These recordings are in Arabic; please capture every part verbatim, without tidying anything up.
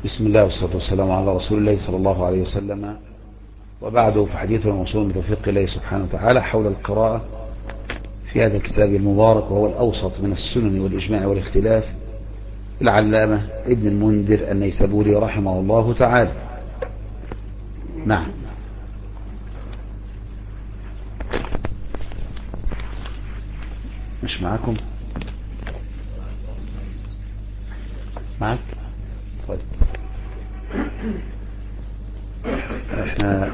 بسم الله والصلاة والسلام على رسول الله صلى الله عليه وسلم، وبعده فحديثنا موصول بتوفيق الله سبحانه وتعالى حول القراءة في هذا الكتاب المبارك، وهو الأوسط من السنن والإجماع والاختلاف، العلامة ابن المنذر النيسابوري رحمه الله تعالى. نعم. مش معاكم؟ معك؟ طيب، احنا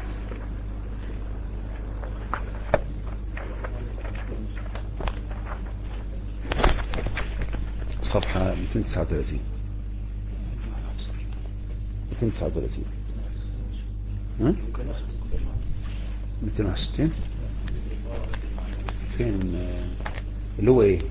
صفحة مئتين وتسعة وثلاثين مئتين وتسعة وثلاثين ها؟ مئتين وستين فين اللي هو ايه؟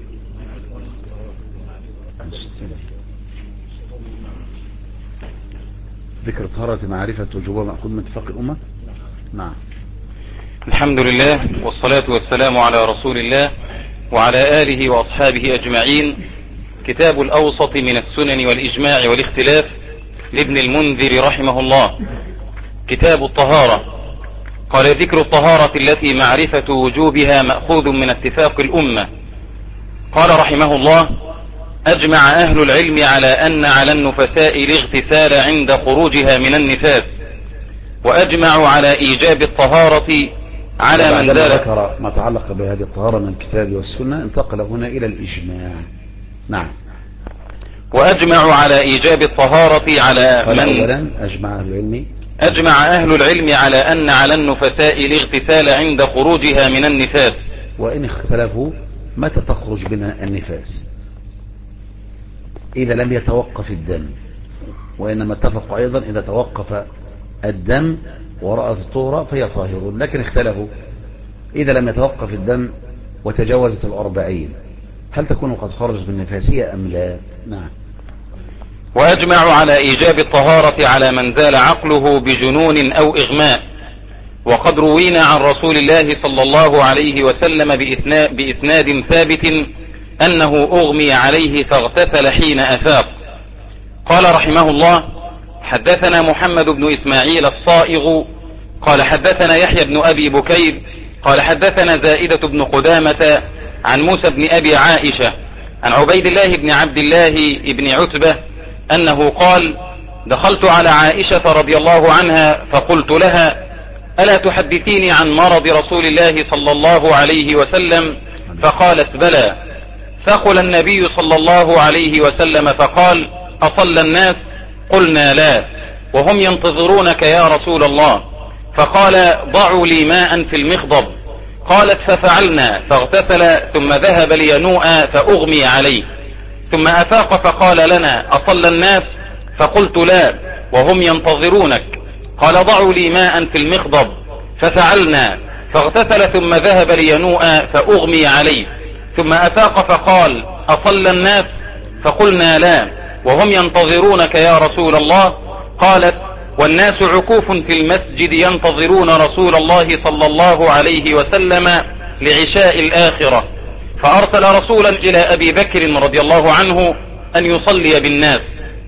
ذكر طهارة معرفة وجوبها مأخوذ من اتفاق الأمة. نعم. الحمد لله والصلاة والسلام على رسول الله وعلى آله وأصحابه أجمعين. كتاب الأوسط من السنن والإجماع والاختلاف لابن المنذر رحمه الله. كتاب الطهارة. قال: ذكر الطهارة التي معرفة وجوبها مأخوذ من اتفاق الأمة. قال رحمه الله: أجمع أهل العلم على أن على النفساء الاغتسال عند خروجها من النفاس، وأجمعوا على إيجاب الطهارة على من ذكر ما تعلق بهذه الطهارة من الكتاب والسنة انتقل هنا إلى الإجماع. نعم. وأجمعوا على إيجاب الطهارة على من أولا أجمع أهل العلم أجمع أهل العلم على أن على النفساء الاغتسال عند خروجها من النفاس. وإن اختلفوا متى تخرج بنا النفاس؟ إذا لم يتوقف الدم، وإنما اتفقوا أيضا إذا توقف الدم ورأت الطهرة فهي طاهر، لكن اختلفوا إذا لم يتوقف الدم وتجاوزت الأربعين هل تكون قد خرجت بالنفاسية أم لا؟ نعم. وأجمعوا على إيجاب الطهارة على من زال عقله بجنون أو إغماء. وقد روينا عن رسول الله صلى الله عليه وسلم بإسناد ثابت أنه أغمي عليه فاغتسل حين أفاق. قال رحمه الله: حدثنا محمد بن إسماعيل الصائغ قال حدثنا يحيى بن أبي بكير قال حدثنا زائدة بن قدامة عن موسى بن أبي عائشة عن عبيد الله بن عبد الله بن عتبة أنه قال: دخلت على عائشة رضي الله عنها فقلت لها: ألا تحدثيني عن مرض رسول الله صلى الله عليه وسلم؟ فقالت: بلى. فقل النبي صلى الله عليه وسلم فقال: أصلى الناس؟ قلنا: لا، وهم ينتظرونك يا رسول الله. فقال: ضعوا لي ماء في المخضب. قالت: ففعلنا، فاغتسل ثم ذهب لينوء فأغمي عليه، ثم أفاق فقال لنا: أصلى الناس؟ فقلت: لا، وهم ينتظرونك. قال: ضعوا لي ماء في المخضب. ففعلنا، فاغتسل ثم ذهب لينوء فأغمي عليه، ثم أفاق فقال: أصلى الناس؟ فقلنا: لا، وهم ينتظرونك يا رسول الله. قالت: والناس عكوف في المسجد ينتظرون رسول الله صلى الله عليه وسلم لعشاء الآخرة. فأرسل رسولا إلى أبي بكر رضي الله عنه أن يصلي بالناس.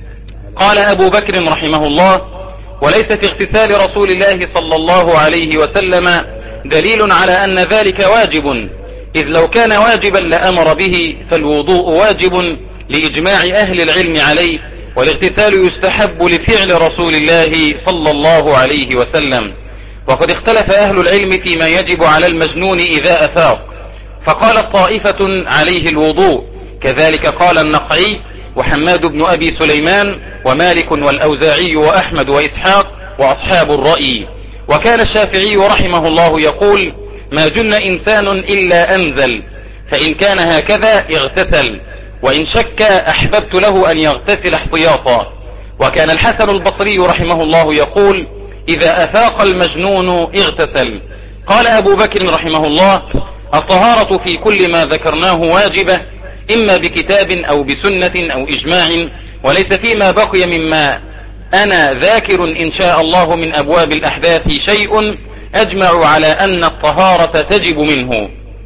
قال أبو بكر رحمه الله: وليس في اغتسال رسول الله صلى الله عليه وسلم دليل على أن ذلك واجب، إذ لو كان واجبا لأمر به، فالوضوء واجب لإجماع أهل العلم عليه، والاغتسال يستحب لفعل رسول الله صلى الله عليه وسلم. وقد اختلف أهل العلم فيما يجب على المجنون إذا أفاق، فقال طائفة عليه الوضوء، كذلك قال النقعي وحماد بن أبي سليمان ومالك والأوزاعي وأحمد وإسحاق وأصحاب الرأي. وكان الشافعي رحمه الله يقول: ما جن إنسان إلا أنزل، فإن كان هكذا اغتسل، وإن شك أحببت له أن يغتسل احتياطا. وكان الحسن البصري رحمه الله يقول: إذا أفاق المجنون اغتسل. قال أبو بكر رحمه الله: الطهارة في كل ما ذكرناه واجبة، إما بكتاب أو بسنة أو إجماع، وليس فيما بقي مما أنا ذاكر إن شاء الله من أبواب الأحداث شيء أجمع على أن الطهارة تجب منه.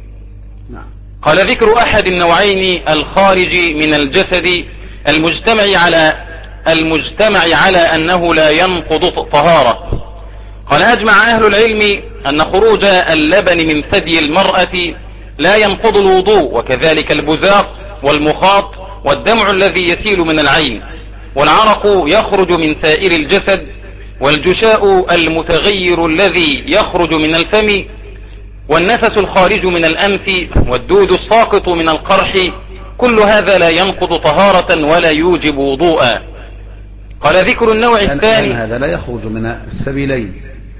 قال: ذكر أحد النوعين الخارج من الجسد المجتمع على المجتمع على أنه لا ينقض طهارة. قال أجمع أهل العلم أن خروج اللبن من ثدي المرأة لا ينقض الوضوء، وكذلك البزاق والمخاط والدمع الذي يسيل من العين، والعرق يخرج من سائر الجسد، والجشاء المتغير الذي يخرج من الفم، والنفس الخارج من الأنف، والدود الساقط من القرح، كل هذا لا ينقض طهارة ولا يوجب وضوءا. قال ذكر النوع الثاني هذا لا يخرج من السبيلين،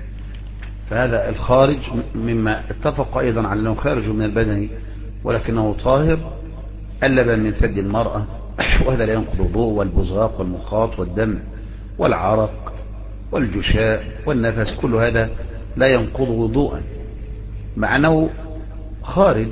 فهذا الخارج مما اتفق أيضا على أنه خارج من البدن ولكنه طاهر، اللبن من ثدي المرأة وهذا لا ينقض وضوء، والبزاق والمخاط والدم والعرق والجشاء والنفس كل هذا لا ينقض وضوءا، مع أنه خارج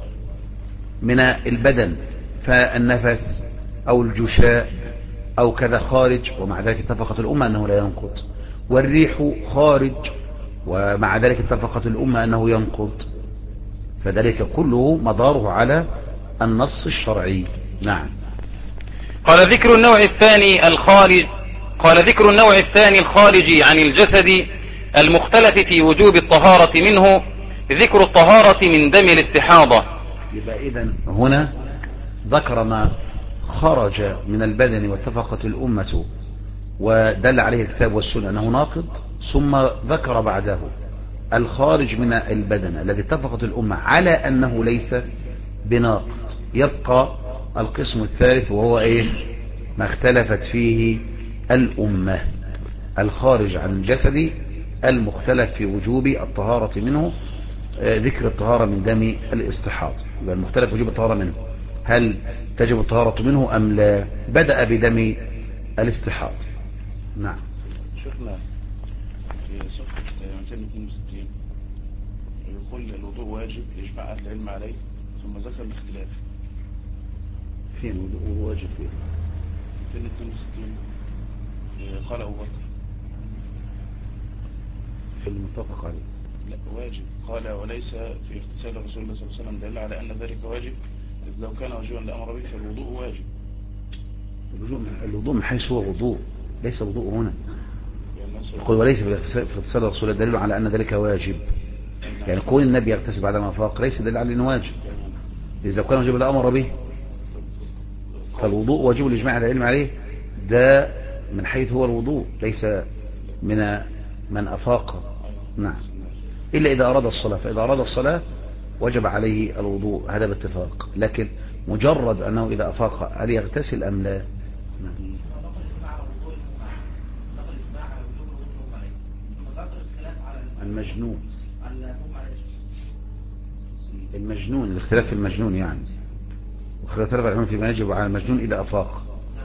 من البدن، فالنفس أو الجشاء أو كذا خارج، ومع ذلك اتفقت الأمة أنه لا ينقض، والريح خارج ومع ذلك اتفقت الأمة أنه ينقض، فذلك كله مداره على النص الشرعي. نعم. قال ذكر النوع الثاني الخارج قال ذكر النوع الثاني الخارج عن الجسد المختلف في وجوب الطهارة منه ذكر الطهارة من دم الاستحاضة. يبقى إذن هنا ذكر ما خرج من البدن واتفقت الأمة ودل عليه الكتاب والسنة أنه ناقض، ثم ذكر بعده الخارج من البدن الذي اتفقت الأمة على أنه ليس بناقض. يبقى القسم الثالث وهو إيه؟ ما اختلفت فيه الأمة، الخارج عن الجسد المختلف في وجوب الطهارة منه، ذكر الطهارة من دم الاستحاضة. يبقى المختلف في وجوب الطهارة منه، هل تجب الطهارة منه أم لا؟ بدأ بدم الاستحاضة. نعم. شيخنا في صفحة مئتين واثنين وستين يقول الوضوء واجب يجمع أهل العلم عليه، ثم ذكر الاختلاف. فين الوضوء واجب فيه؟ مئتين واثنين وستين قال أبو بكر في المتفق عليه. لا واجب، قال وليس في اغتسال رسول الله صلى الله عليه وسلم دل على أن ذلك واجب، إذ لو كان واجبا لأمر به فالوضوء واجب. الوضوء من حيث هو وضوء، ليس وضوء هنا. يقول وليس في اغتسال رسول الله دليل على أن ذلك واجب، يعني كون النبي يغتسل بعد ما فاق ليس دليل على أنه واجب، إذا كان واجب لأمر به، فالوضوء واجب الإجماع على العلم عليه، ده من حيث هو الوضوء ليس من من أفاق. نعم. إلا إذا أراد الصلاة، فإذا أراد الصلاة وجب عليه الوضوء، هذا باتفاق، لكن مجرد أنه إذا أفاق هل يغتسل أم لا. نعم. المجنون المجنون الاختلاف في المجنون يعني، واختلاف العلماء فيما يجب على المجنون إذا أفاق.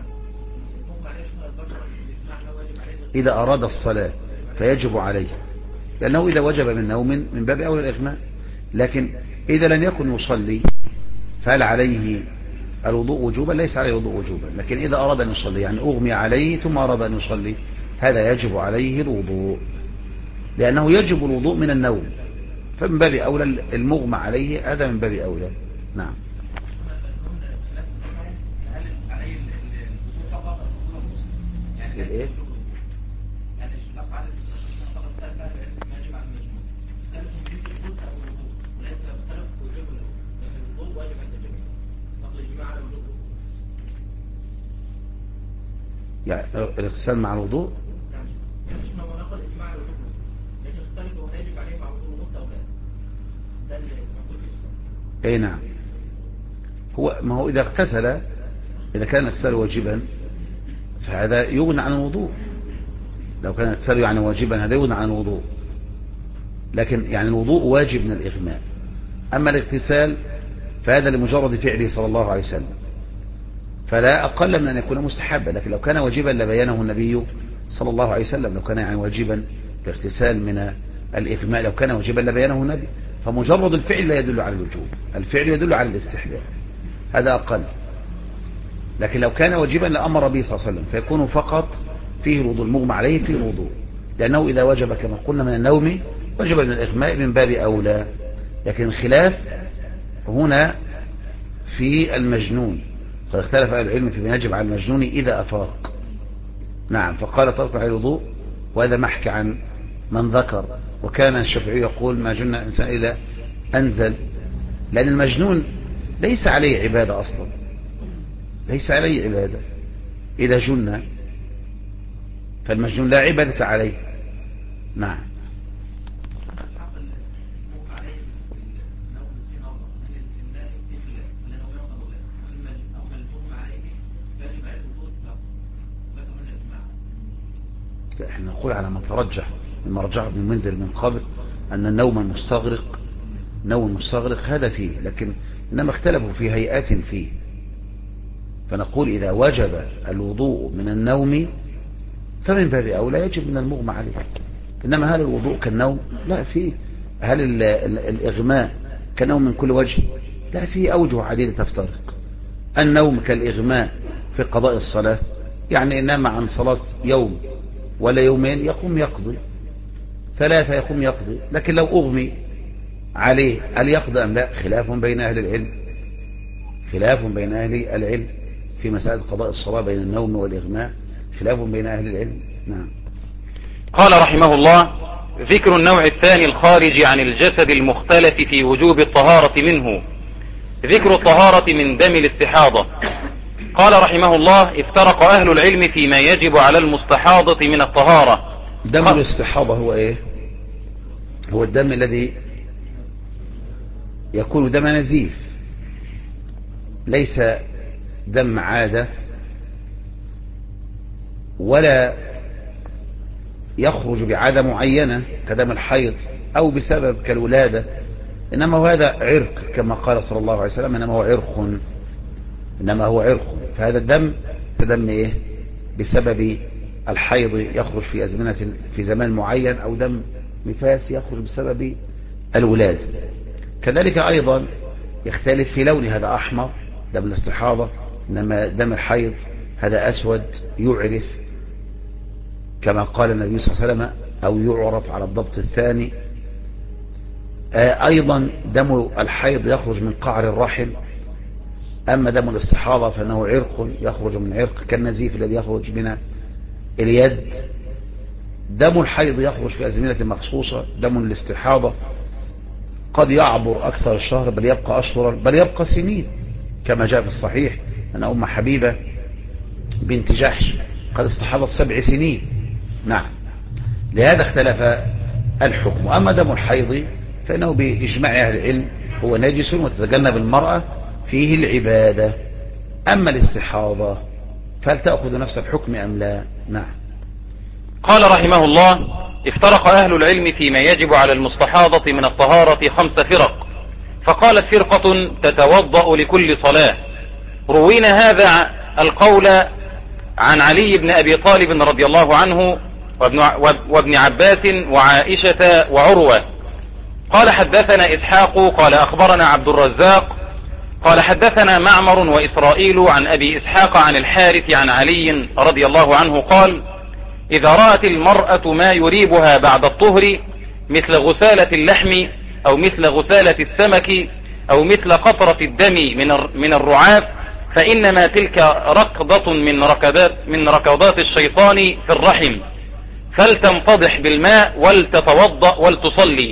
إذا أراد الصلاة فيجب عليه، لأنه إذا وجب من نوم من باب أولى الإغماء، لكن إذا لم يكن يصلي فهل عليه الوضوء وجوبا؟ ليس عليه الوضوء وجوبا، لكن إذا أراد أن يصلي يعني أغمي عليه ثم أراد أن يصلي هذا يجب عليه الوضوء، لأنه يجب الوضوء من النوم، فمن باب أولى المغمى عليه هذا من باب أولى. نعم. الإيه؟ يعني الاغتسال مع الوضوء اي نعم. هو ما هو اذا اغتسل، اذا كان الاغتسال واجبا فهذا يغنى عن الوضوء، لو كان الاغتسال يعني واجبا هذا يغنى عن الوضوء، لكن يعني الوضوء واجب من الاغماء، اما الاغتسال فهذا لمجرد فعله صلى الله عليه وسلم، فلا أقل من أن يكون مستحبا، لكن لو كان واجبا لبيانه النبي صلى الله عليه وسلم، لو كان يعني واجبا الاغتسال من الإغماء لو كان واجبا لبيانه النبي، فمجرد الفعل لا يدل على الوجوب، الفعل يدل على الاستحباب، هذا أقل. لكن لو كان واجبا لأمر به صلى الله عليه وسلم فيكون فقط فيه الوضوء، المغمى عليه فيه الوضوء، لأنه إذا وجب كما قلنا من النوم وجب من الإغماء من باب أولى. لكن الخلاف هنا في المجنون، قد اختلف أهل العلم فيما يجب على المجنون إذا أفاق، نعم، فقال تصبح الوضوء، وهذا محكي عن من ذكر. وكان الشافعي يقول ما جن إنسان إلا أنزل، لأن المجنون ليس عليه عبادة أصلا، ليس عليه عبادة إذا جن، فالمجنون لا عبادة عليه. نعم. احنا نقول على ما ترجح مما رجح ابن المنذر من قبل أن النوم المستغرق نوم مستغرق هذا فيه، لكن إنما اختلفوا في هيئات فيه. فنقول إذا وجب الوضوء من النوم فمن باب أولى يجب من المغمى عليه. إنما هل الوضوء كالنوم؟ لا فيه. هل ال ال الإغماء كنوم من كل وجه؟ لا فيه أوجه عديدة تفترق. النوم كالإغماء في قضاء الصلاة، يعني إنام عن صلاة يوم ولا يومين يقوم يقضي، ثلاثة يقوم يقضي. لكن لو أغمي عليه هل يقضي أم لا؟ خلاف بين أهل العلم، خلاف بين أهل العلم في مسألة قضاء الصلاة بين النوم والإغماء، خلاف بين أهل العلم. نعم. قال رحمه الله: ذكر النوع الثاني الخارج عن الجسد المختلف في وجوب الطهارة منه، ذكر الطهارة من دم الاستحاضة. قال رحمه الله: افترق أهل العلم فيما يجب على المستحاضة من الطهارة. دم الاستحاضة هو ايه؟ هو الدم الذي يكون دم نزيف، ليس دم عادة ولا يخرج بعادة معينة كدم الحيض أو بسبب كالولادة، إنما هو هذا عرق كما قال صلى الله عليه وسلم: إنما هو عرق، إنما هو عرق. فهذا الدم دم إيه؟ بسبب الحيض يخرج في أزمنة في زمان معين، أو دم نفاس يخرج بسبب الولادة. كذلك أيضا يختلف في لون، هذا أحمر دم الاستحاضة، إنما دم الحيض هذا أسود يعرف كما قال النبي صلى الله عليه وسلم، أو يعرف على الضبط الثاني. أيضا دم الحيض يخرج من قعر الرحم، أما دم الاستحاضة فإنه عرق يخرج من عرق كالنزيف الذي يخرج من اليد. دم الحيض يخرج في أزمنة مخصوصة، دم الاستحاضة قد يعبر أكثر الشهر، بل يبقى أشهرا، بل يبقى سنين، كما جاء في الصحيح أن أم حبيبة بنت جحش قد استحاضت سبع سنين. نعم. لهذا اختلف الحكم. أما دم الحيض فإنه بإجماع أهل العلم هو نجس وتتجنب المرأة فيه العبادة. أما الاستحاضة فهل تأخذ نفس الحكم أم لا؟ نعم. قال رحمه الله: افترق أهل العلم فيما يجب على المستحاضة من الطهارة خمس فرق. فقالت فرقة تتوضأ لكل صلاة. روينا هذا القول عن علي بن أبي طالب رضي الله عنه وابن, وابن عباس وعائشة وعروة. قال حدثنا إسحاق قال أخبرنا عبد الرزاق قال حدثنا معمر وإسرائيل عن أبي إسحاق عن الحارث عن علي رضي الله عنه قال: إذا رأت المرأة ما يريبها بعد الطهر مثل غسالة اللحم أو مثل غسالة السمك أو مثل قطرة الدم من الرعاف فإنما تلك ركضة من ركضات, من ركضات الشيطان في الرحم، فلتنفضح بالماء ولتتوضأ ولتصلي.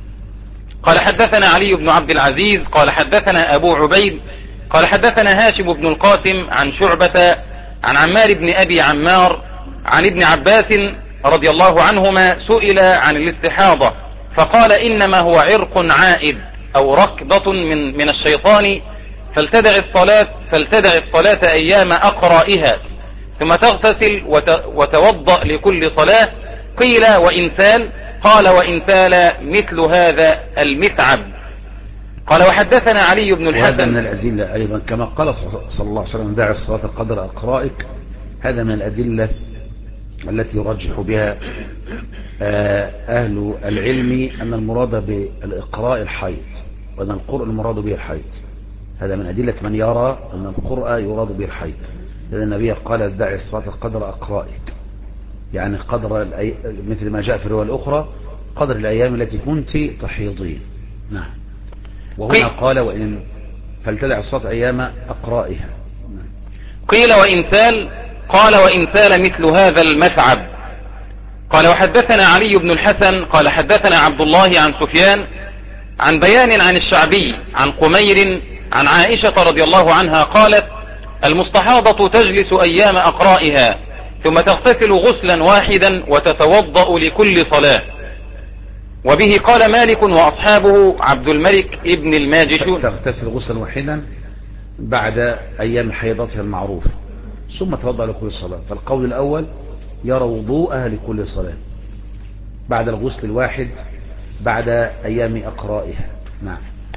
قال حدثنا علي بن عبد العزيز قال حدثنا أبو عبيد قال حدثنا هاشم بن القاسم عن شعبة عن عمار بن أبي عمار عن ابن عباس رضي الله عنهما سئل عن الاستحاضة فقال: إنما هو عرق عائد أو ركضة من, من الشيطان، فلتدع الصلاة, فلتدع الصلاة أيام أقرائها ثم تغتسل وتوضأ لكل صلاة. قيل: وإن سال؟ قال: وإن سال مثل هذا المتعب. قال: وحدثنا علي بن الحسن. وهذا من الأدلة أيضا كما قال صلى الله عليه وسلم: دع الصلاة قدر أقرائك. هذا من الأدلة التي يرجح بها أهل العلم أن المراد بالإقراء الحيض، وأن القرء المراد به الحيض. هذا من أدلة من يرى أن القرء يراد به الحيض، لأن النبي قال: دع الصلاة قدر أقرائك، يعني قدر مثل ما جاء في الرواية الأخرى قدر الأيام التي كنت تحيضين. نعم. وهنا قال: وإن فلتدع الصلاة أيام أقرائها. قيل: وإن سال؟ قال وإن سال مثل هذا المثعب. قال وحدثنا علي بن الحسن قال حدثنا عبد الله عن سفيان عن بيان عن الشعبي عن قمير عن عائشة رضي الله عنها قالت المستحاضة تجلس أيام أقرائها ثم تغتسل غسلا واحدا وتتوضأ لكل صلاة. وبه قال مالك وأصحابه عبد الملك ابن الماجشون. تغتسل غسلا واحدا بعد أيام حيضتها المعروف ثم توضأ لكل صلاة. فالقول الأول يرى وضوءها لكل صلاة بعد الغسل الواحد بعد أيام أقرائها. نعم.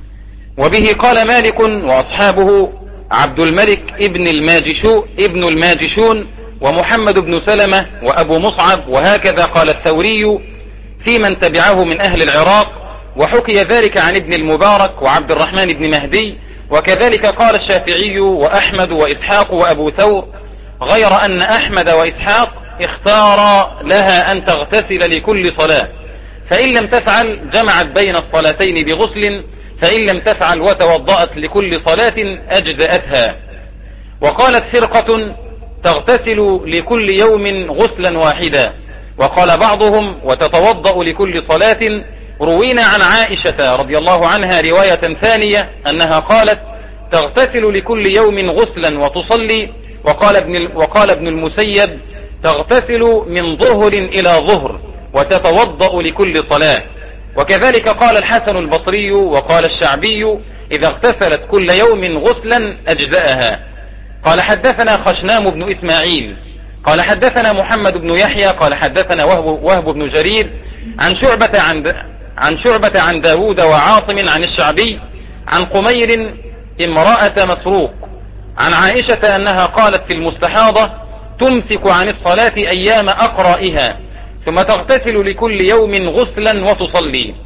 وبه قال مالك وأصحابه عبد الملك ابن الماجشون ابن الماجشون ومحمد بن سلمة وأبو مصعب، وهكذا قال الثوري في من تبعه من أهل العراق، وحكي ذلك عن ابن المبارك وعبد الرحمن بن مهدي، وكذلك قال الشافعي وأحمد وإسحاق وأبو ثور، غير أن أحمد وإسحاق اختار لها أن تغتسل لكل صلاة، فإن لم تفعل جمعت بين الصلاتين بغسل، فإن لم تفعل وتوضأت لكل صلاة أجزأتها. وقالت فرقة تغتسل لكل يوم غسلا واحدا، وقال بعضهم وتتوضأ لكل صلاة. روينا عن عائشة رضي الله عنها رواية ثانية أنها قالت تغتسل لكل يوم غسلا وتصلي. وقال ابن, وقال ابن المسيب تغتسل من ظهر إلى ظهر وتتوضأ لكل صلاة. وكذلك قال الحسن البصري وقال الشعبي إذا اغتسلت كل يوم غسلا أجزأها. قال حدثنا خشنام بن إسماعيل قال حدثنا محمد بن يحيى قال حدثنا وهب, وهب بن جرير عن شعبة عن, عن شعبة عن داود وعاصم عن الشعبي عن قمير امرأة مسروق عن عائشة أنها قالت في المستحاضة تمسك عن الصلاة أيام أقرائها ثم تغتسل لكل يوم غسلا وتصلي.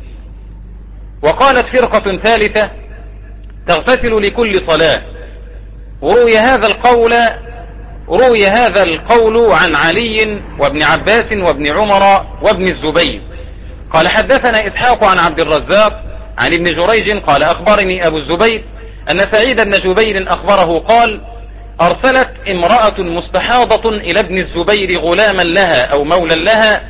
وقالت فرقة ثالثة تغتسل لكل صلاة. وروي هذا القول روي هذا القول عن علي وابن عباس وابن عمر وابن الزبير. قال حدثنا إسحاق عن عبد الرزاق عن ابن جريج قال أخبرني أبو الزبير أن سعيد بن جبير أخبره قال أرسلت امرأة مستحاضة إلى ابن الزبير غلاما لها أو مولا لها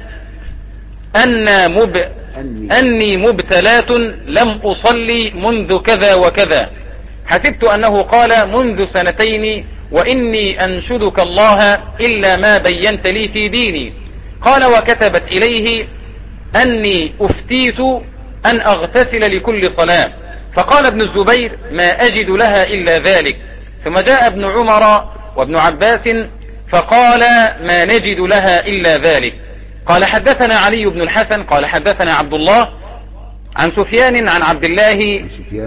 أن مب... أني مبتلات لم أصلي منذ كذا وكذا، حسبت أنه قال منذ سنتين وإني أنشدك الله إلا ما بينت لي في ديني. قال وكتبت إليه أني أفتيت أن أغتسل لكل صلاة. فقال ابن الزبير ما أجد لها إلا ذلك. ثم جاء ابن عمر وابن عباس فقال ما نجد لها إلا ذلك. قال حدثنا علي بن الحسن قال حدثنا عبد الله عن سفيان عن عبد الله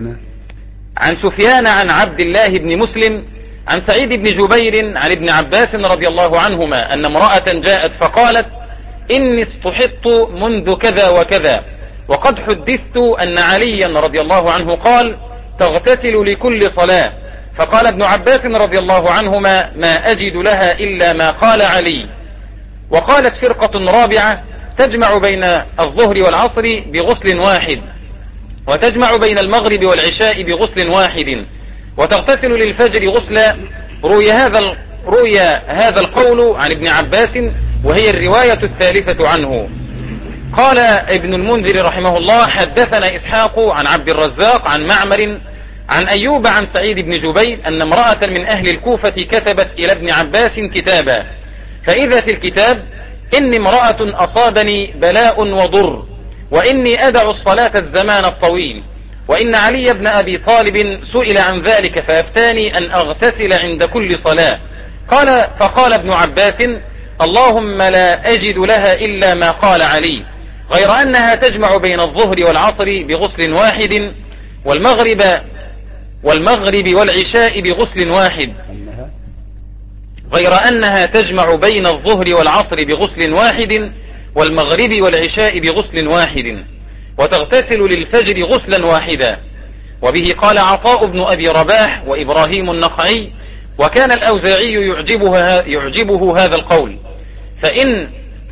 عن سفيان عن عبد الله بن مسلم عن سعيد بن جبير عن ابن عباس رضي الله عنهما أن امرأة جاءت فقالت إني استحط منذ كذا وكذا، وقد حدثت أن عليا رضي الله عنه قال تغتسل لكل صلاة. فقال ابن عباس رضي الله عنهما ما أجد لها إلا ما قال علي. وقالت فرقة رابعة تجمع بين الظهر والعصر بغسل واحد، وتجمع بين المغرب والعشاء بغسل واحد، وتغتسل للفجر غسلا. روي هذا روي هذا القول عن ابن عباس وهي الرواية الثالثة عنه. قال ابن المنذر رحمه الله حدثنا إسحاق عن عبد الرزاق عن معمر عن أيوب عن سعيد بن جبير أن امرأة من أهل الكوفة كتبت إلى ابن عباس كتابا، فإذا في الكتاب إني امرأة أصابني بلاء وضر، وإني أدع الصلاة الزمان الطويل، وإن علي بن أبي طالب سئل عن ذلك فأفتاني أن أغتسل عند كل صلاة. قال فقال ابن عباس اللهم لا أجد لها إلا ما قال علي، غير أنها تجمع بين الظهر والعصر بغسل واحد، والمغرب والمغرب والعشاء بغسل واحد، غير أنها تجمع بين الظهر والعصر بغسل واحد، والمغرب والعشاء بغسل واحد، وتغتسل للفجر غسلا واحدا. وبه قال عطاء بن أبي رباح وإبراهيم النخعي، وكان الأوزاعي يعجبه, يعجبه هذا القول، فإن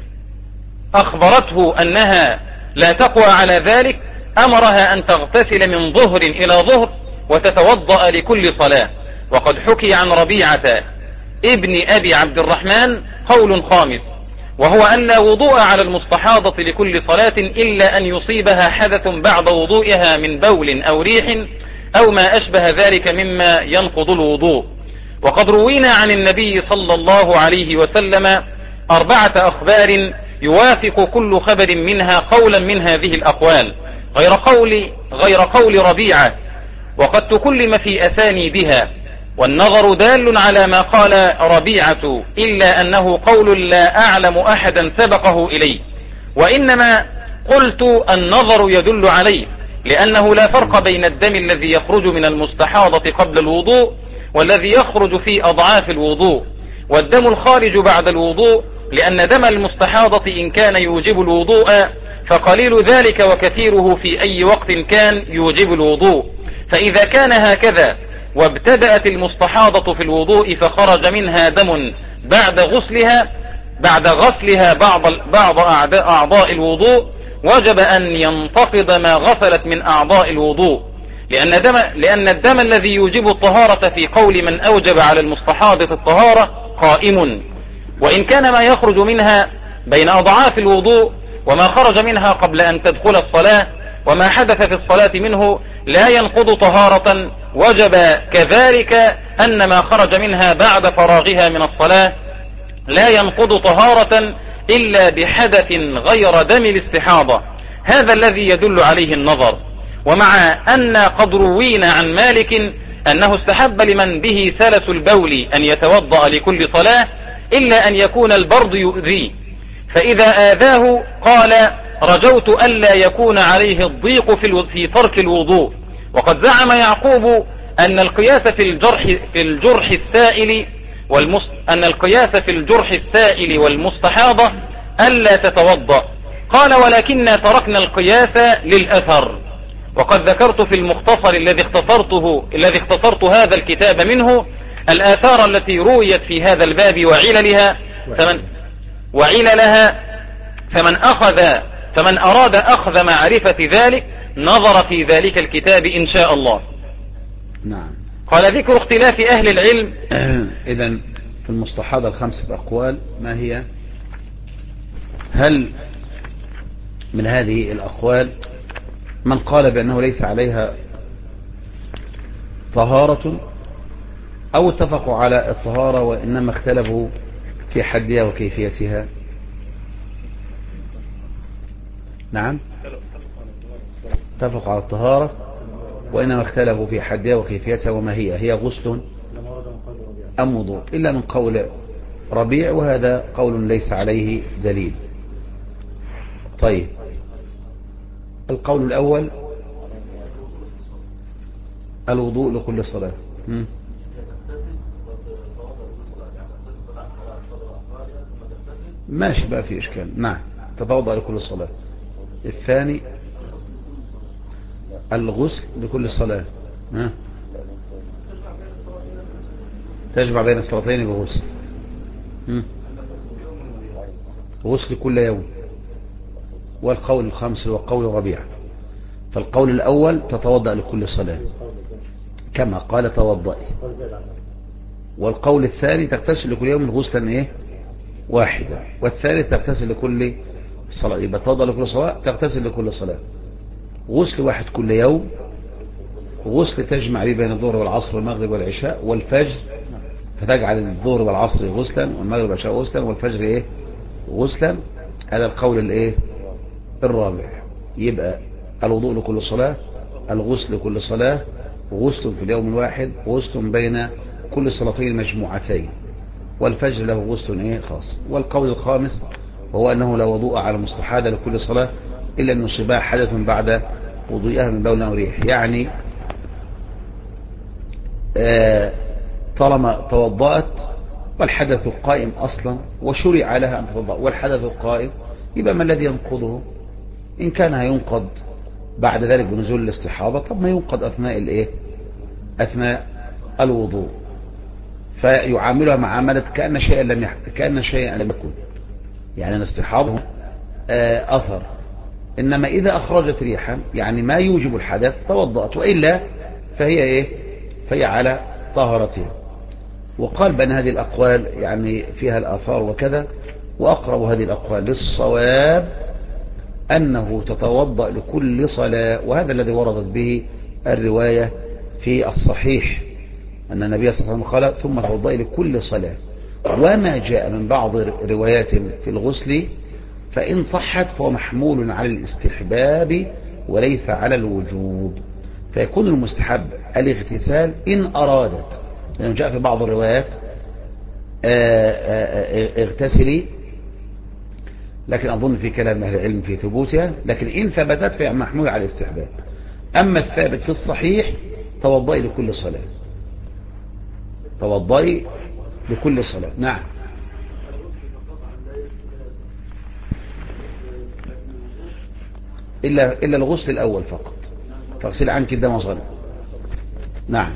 أخبرته أنها لا تقوى على ذلك أمرها أن تغتسل من ظهر إلى ظهر وتتوضأ لكل صلاة. وقد حكي عن ربيعة ابن أبي عبد الرحمن قول خامس، وهو أن لا وضوء على المستحاضة لكل صلاة إلا أن يصيبها حدث بعد وضوئها من بول أو ريح أو ما أشبه ذلك مما ينقض الوضوء. وقد روينا عن النبي صلى الله عليه وسلم أربعة أخبار يوافق كل خبر منها قولا من هذه الأقوال غير قول, غير قول ربيعة، وقد تكلم في أسانيدها، والنظر دال على ما قال ربيعة إلا أنه قول لا أعلم أحدا سبقه إليه، وإنما قلت النظر يدل عليه، لأنه لا فرق بين الدم الذي يخرج من المستحاضة قبل الوضوء والذي يخرج في أضعاف الوضوء، والدم الخارج بعد الوضوء، لأن دم المستحاضة إن كان يوجب الوضوء فقليل ذلك وكثيره في أي وقت كان يوجب الوضوء. فإذا كان هكذا وابتدأت المستحاضة في الوضوء فخرج منها دم بعد غسلها بعد غسلها بعض بعض أعضاء الوضوء، وجب أن ينتقض ما غسلت من أعضاء الوضوء، لأن دم لأن الدم الذي يوجب الطهارة في قول من أوجب على المستحاضة الطهارة قائم، وإن كان ما يخرج منها بين أضعاف الوضوء وما خرج منها قبل أن تدخل الصلاة وما حدث في الصلاة منه لا ينقض طهارة، وجب كذلك أن ما خرج منها بعد فراغها من الصلاة لا ينقض طهارة إلا بحدث غير دم الاستحاضة. هذا الذي يدل عليه النظر. ومع أن قد روينا عن مالك أنه استحب لمن به سلس البول أن يتوضأ لكل صلاة إلا أن يكون البرد يؤذيه، فإذا آذاه قال رجوت ألا يكون عليه الضيق في ترك الوضوء. وقد زعم يعقوب أن القياس في الجرح في الجرح السائل والمس أن القياس في الجرح السائل والمستحاضة ألا تتوضأ. قال ولكننا تركنا القياس للأثر، وقد ذكرت في المختصر الذي اختصرته الذي اختصرت هذا الكتاب منه الآثار التي رويت في هذا الباب وعللها فمن وعللها فمن أخذ فمن أراد أخذ معرفة ذلك نظر في ذلك الكتاب إن شاء الله. نعم. قال ذكر اختلاف أهل العلم. إذن في المستحاضة الخمسة أقوال ما هي؟ هل من هذه الأقوال من قال بأنه ليس عليها طهارة أو اتفقوا على الطهارة وإنما اختلفوا في حدها وكيفيتها؟ نعم، اتفقوا على الطهارة وإنما اختلفوا في حدها وكيفيتها وما هي هي غسل أم وضوء، إلا من قول ربيع، وهذا قول ليس عليه دليل. طيب، القول الأول الوضوء لكل صلاة. م? ماشي بقى في إشكال. نعم، تتوضأ لكل صلاة. الثاني الغسل لكل صلاة. ها؟ تجمع بين الصلاتين بغسل. غسل كل يوم. والقول الخامس هو قول ربيع. فالقول الأول تتوضأ لكل صلاة كما قال توضئي، والقول الثاني تغتسل لكل يوم غسلا ايه واحدة، والثالث تغتسل لكل صلاة. يبقى تتوضأ لكل صلاة تغتسل لكل صلاة، غسل واحد كل يوم، غسل تجمع به بين الظهر والعصر والمغرب والعشاء والفجر، فتجعل الظهر والعصر غسلا والمغرب والعشاء غسلا والفجر ايه غسلا. هذا القول الايه الرابع. يبقى الوضوء لكل صلاة، الغسل لكل صلاة، غسل في اليوم الواحد، غسل بين كل صلاتين المجموعتين، والفجر له غسل ايه خاص. والقول الخامس هو انه لا وضوء على المستحاضة لكل صلاة الا ان يصيبها حدث بعد وضوئها من بول او ريح. يعني آه طالما توضأت والحدث قائم اصلا وشرع لها ان تتوضأ والحدث قائم، يبقى ما الذي ينقضه؟ ان كان هينقض بعد ذلك بنزول الاستحاضة، طب ما ينقض اثناء الايه اثناء الوضوء، فيعاملها معاملة كأن شيئا لم يح... كأن شيئا لم يكن، يعني الاستحاضة آه اثر. انما اذا اخرجت ريحا يعني ما يوجب الحدث توضأت، وإلا فهي ايه فهي على طهارتها. وقال بأن هذه الأقوال يعني فيها الآثار وكذا، وأقرب هذه الأقوال للصواب أنه تتوضأ لكل صلاة، وهذا الذي وردت به الرواية في الصحيح أن النبي صلى الله عليه وسلم قال ثم توضأ لكل صلاة. وما جاء من بعض روايات في الغسل فإن صحت فهو محمول على الاستحباب وليس على الوجوب، فيكون المستحب الاغتسال إن أرادت، لأنه جاء في بعض الروايات اغتسلي، لكن أظن في كلام أهل العلم في ثبوتها، لكن إن ثبتت فهي محمول على الاستحباب. أما الثابت في الصحيح توضئي لكل صلاة، توضئي لكل صلاة. نعم. إلا, إلا الغسل الأول فقط، فاغسل عنك الدم وصلي. نعم.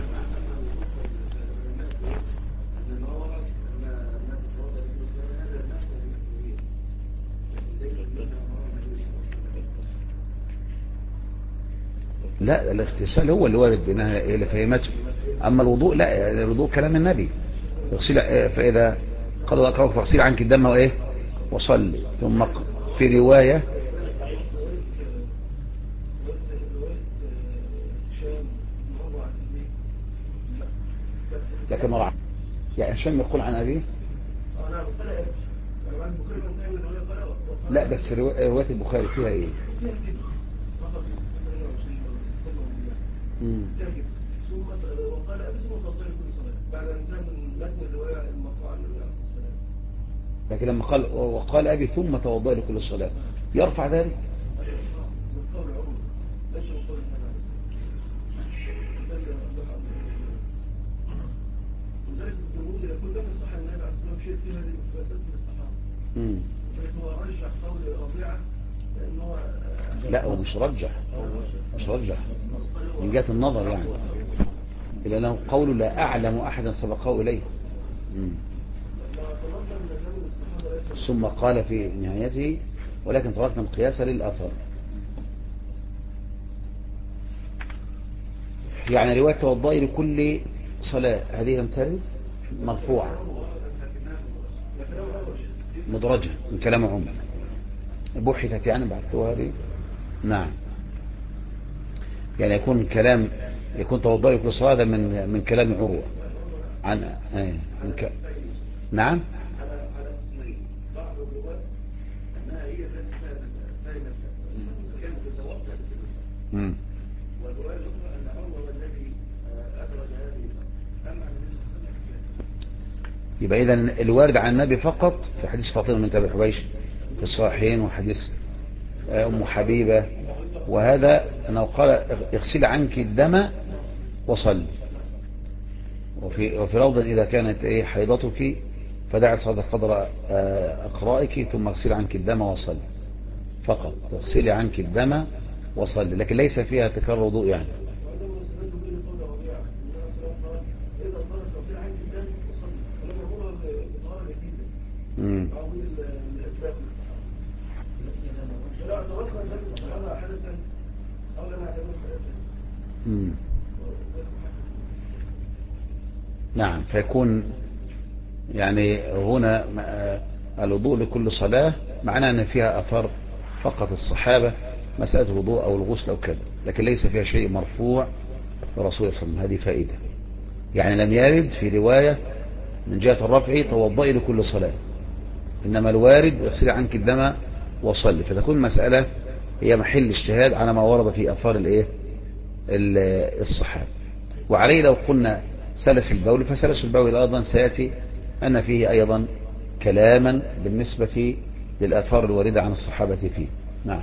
لا، الاغتسال هو اللي وارد بينها اللي فهمته، أما الوضوء لا، الوضوء كلام النبي. فإذا قال أقرأ فاغسل عنك الدم وإيه وصلي. ثم في رواية لكن مرعى يعني هشام يقول عن أبيه لا، بس رواية البخاري فيها إيه؟ مم. لكن لما قال وقال أبي ثم توضأ لكل صلاة يرفع ذلك؟ مم. لا، هو مش رجح، مش رجح من جهة النظر يعني، إلا أنه قول لا أعلم أحدا سبقه إليه. مم. ثم قال في نهايته ولكن تركنا القياس للأثر. يعني رواية توضئي لكل صلاة هذه لم ترد مرفوعة مدرجة من كلام عمر بحثت يعني بعثتها هذه. نعم. يعني يكون كلام يكون توضئي لكل صلاة هذا من من كلام عروة عن ايه من ك... نعم. امم يبقى إذا الوارد عن النبي فقط في حديث فاطمة بنت أبي حبيش في الصحيحين وحديث أم حبيبة، وهذا أنه قال اغسل عنك الدم وصل، وفي وفي لفظ إذا كانت إيه حيضتك فدعت صلاة قدر أقرائك ثم اغسل عنك الدم وصل فقط، اغسلي عنك الدم وصل، لكن ليس فيها تكرر وضوء يعني. امم امم نعم. فيكون يعني هنا الوضوء لكل صلاة معناه أن فيها أثر فقط الصحابة مسألة الوضوء أو الغسل أو كذا، لكن ليس فيها شيء مرفوع لرسول الله صلى الله عليه وسلم. هذه فائدة يعني لم يرد في رواية من جهة الرفع توضئي لكل صلاة، إنما الوارد اغسلي عنك الدم وصلي، فتكون مسألة هي محل اجتهاد على ما ورد في أثار الايه الصحابة. وعليه لو قلنا سلس البول فسلس البول أيضا سيأتي أن فيه أيضا كلاما بالنسبة للآثار الواردة عن الصحابة فيه. نعم.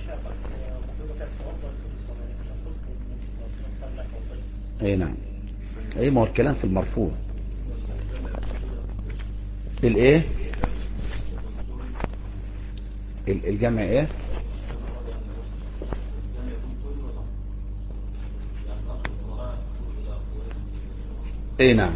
أي نعم. أي ما هو الكلام في المرفوع الإيه الجمع إيه اي نعم.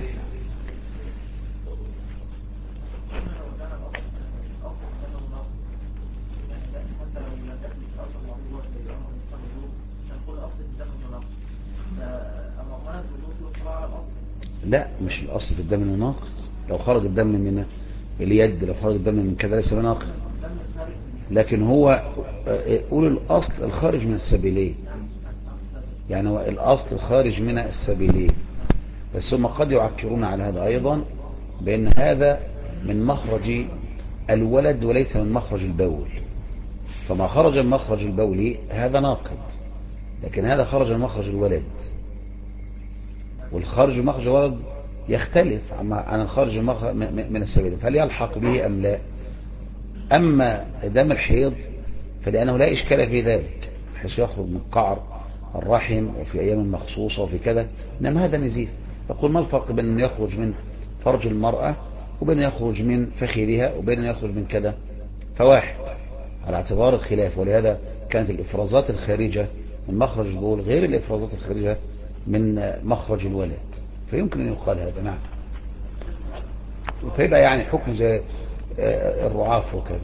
لا مش الأصل في الدم انه ناقص. لو خرج الدم من اليد، لو خرج الدم من كذا ليس بناقص، لكن هو قول الأصل الخارج من السبيلين، يعني هو الأصل الخارج من السبيلين، بس هم قد يعكرون على هذا أيضا بأن هذا من مخرج الولد وليس من مخرج البول، فما خرج من مخرج البول هذا ناقض، لكن هذا خرج من مخرج الولد، والخارج من مخرج الولد يختلف عن الخارج من السبيل، فهل يلحق به أم لا؟ أما دم الحيض فلأنه لا إشكال في ذلك، حيث يخرج من قعر الرحم وفي أيام مخصوصة وفي كذا، إنما هذا نزيف. يقول ما الفرق بين أن يخرج من فرج المرأة وبين أن يخرج من فخذها وبين أن يخرج من كذا؟ فواحد على اعتبار الخلاف، ولهذا كانت الإفرازات الخارجة من مخرج البول غير الإفرازات الخارجة من مخرج الولد، فيمكن أن يقال هذا. نعم. فيبقى يعني حكم زي الرعاف وكذا.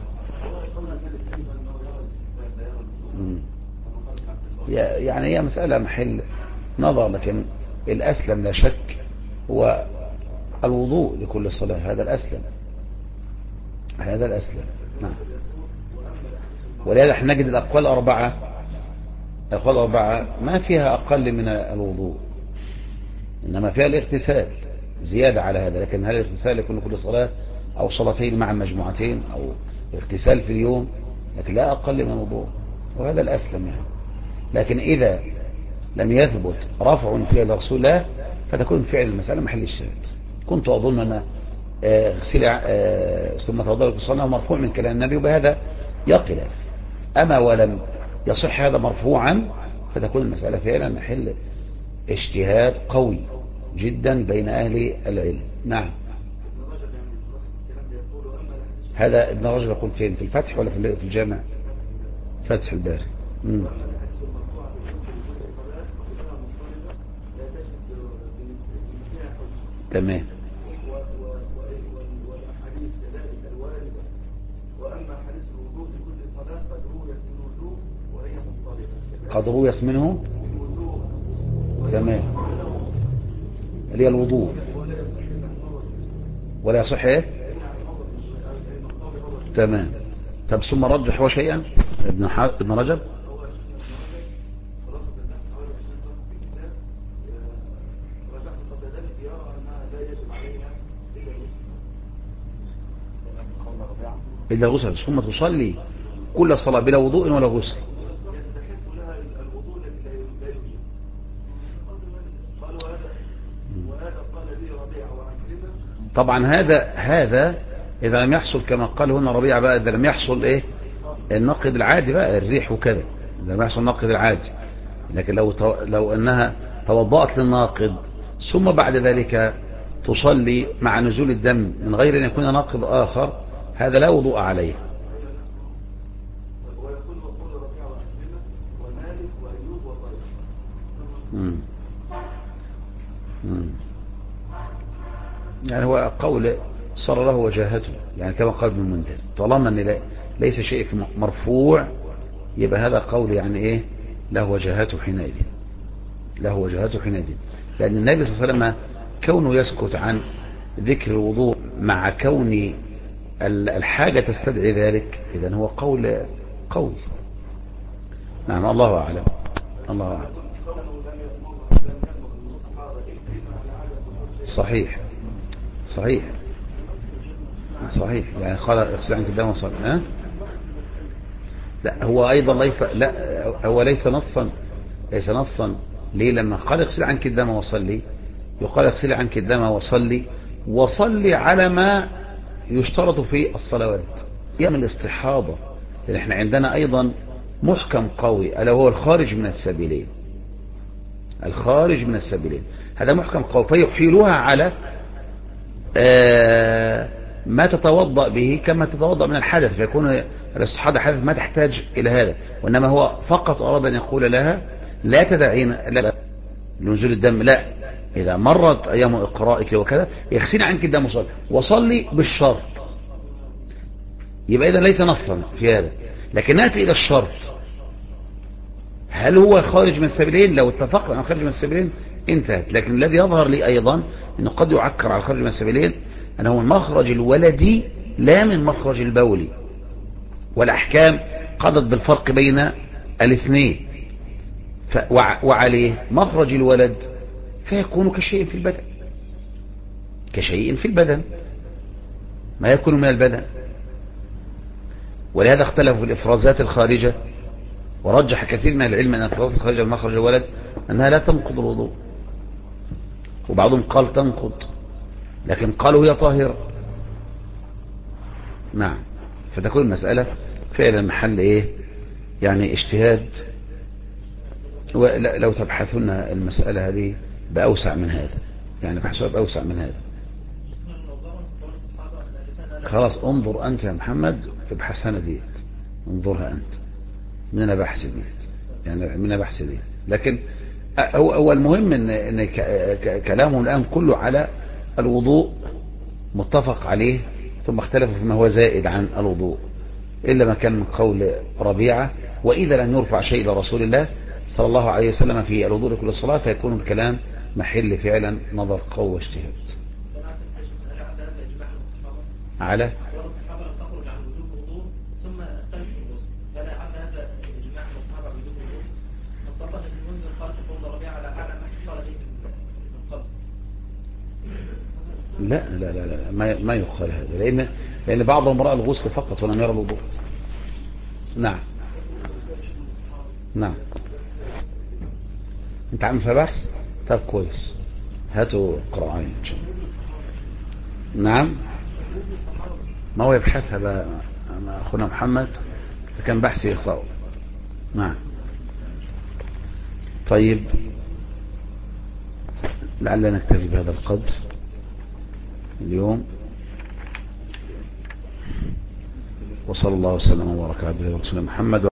يعني هي مسألة محل نظر، لكن الأسلم لا شك هو الوضوء لكل صلاة، هذا الأسلم، هذا الأسلم. نعم. ولهذا احنا نجد الأقوال أربعة، الأقوال أربعة ما فيها أقل من الوضوء، إنما فيها الاغتسال زيادة على هذا، لكن هل الاغتسال يكون كل صلاة أو صلاتين مع مجموعتين أو اغتسال في اليوم، لكن لا أقل من الوضوء، وهذا الأسلم يعني. لكن إذا لم يثبت رفع فيها لرسول الله فتكون فعل المسألة محل الشهاد. كنت أظن أن اغسل ثم توضأ للصلاة مرفوع من كلام النبي، وبهذا يقلف. أما ولم يصح هذا مرفوعا فتكون المسألة فعلا محل اجتهاد قوي جدا بين أهل العلم. نعم. هذا ابن رجب يقول فين، في الفتح ولا في الجامع؟ فتح الباري. مم. تمام. قد رويت منه. تمام. اللي هي الوضوء ولا يصح ايه. تمام. طب ثم رجح هو شيئا ابن ابن رجب. إلا غسل ثم تصلي كل صلاة بلا وضوء ولا غسل. طبعا هذا هذا إذا لم يحصل كما قال هنا ربيع بقى، إذا لم يحصل إيه النقد العادي بقى، الريح وكذا، إذا لم يحصل النقد العادي. لكن لو لو أنها توضأت للناقد ثم بعد ذلك تصلي مع نزول الدم من غير أن يكون ناقد آخر، هذا لا وضوء عليه. مم. مم. يعني هو قول صار له وجاهته، يعني كما قال ابن المنذر، طالما ان ليس شيء مرفوع يبقى هذا قول يعني ايه له وجاهته حينئذ، له وجاهته حينئذ، لان النبي صلى الله عليه وسلم كونه يسكت عن ذكر الوضوء مع كون الحاجة تستدعي ذلك، اذا هو قول قول. نعم. الله اعلم. الله اعلم. صحيح صحيح صحيح. يعني قال اغسل عنك الدم وصل. ها لا هو ايضا ليس، لا هو ليس نصا، ليس نصا. ليه لما قال اغسل عنك الدم وصلي، يقال اغسل عنك الدم وصلي، وصلي على ما يشترط في الصلوات هي من الاستحاضة، لان احنا عندنا ايضا محكم قوي الا هو الخارج من السبيلين، الخارج من السبيلين هذا محكم قوي، فيحيلها على آه ما تتوضأ به كما تتوضأ من الحدث، فيكون الاستحاضة حدث ما تحتاج إلى هذا، وإنما هو فقط أراد أن يقول لها لا تدعين لنزول الدم، لا إذا مرت أيام إقرائك وكذا يغسل عنك الدم وصلي، وصلي بالشرط. يبقى إذا ليس نصا في هذا، لكن نأتي إلى الشرط، هل هو خارج من السبيلين؟ لو اتفقنا عن خارج من السبيلين انتهت. لكن الذي يظهر لي أيضا أنه قد يعكر على خرج من السبيلين أنه من مخرج الولد لا من مخرج البول، والأحكام قضت بالفرق بين الاثنين. وعليه مخرج الولد فيكون كشيء في البدن، كشيء في البدن ما يكون من البدن. ولهذا اختلفوا في الإفرازات الخارجة، ورجح كثير من العلم أن الإفرازات الخارجة من مخرج الولد أنها لا تنقض الوضوء، وبعضهم قال تنقض، لكن قالوا هي طاهرة. نعم. فتكون المسألة فعلا محل ايه يعني اجتهاد، ولو تبحثون المسألة هذه بأوسع من هذا، يعني بحثوا بأوسع من هذا. خلاص انظر أنت يا محمد، ابحث أنا ديت، انظرها أنت، من أنا بحث ديت، يعني من أنا بحث ديت. لكن هو هو المهم ان, إن كلامهم الآن كله على الوضوء متفق عليه، ثم اختلفوا فيما هو زائد عن الوضوء، إلا ما كان من قول ربيعة: وإذا لم يرفع شيء لرسول الله صلى الله عليه وسلم في الوضوء لكل الصلاة، فيكون الكلام محل فعلا نظر قوة واجتهاد. على لا لا لا لا ما ما يقال هذا، لأن لأن بعضهم رأى الغسل فقط ولم يرى الوضوء. نعم نعم. انت عم فبحث؟ طب كويس، هاتوا قرآن. نعم. ما هو يبحثها بقى أخونا محمد، كان بحث يخطأ. نعم. طيب لعلنا نكتفي بهذا القدر اليوم، وصلى الله وسلم وبارك على رسول محمد.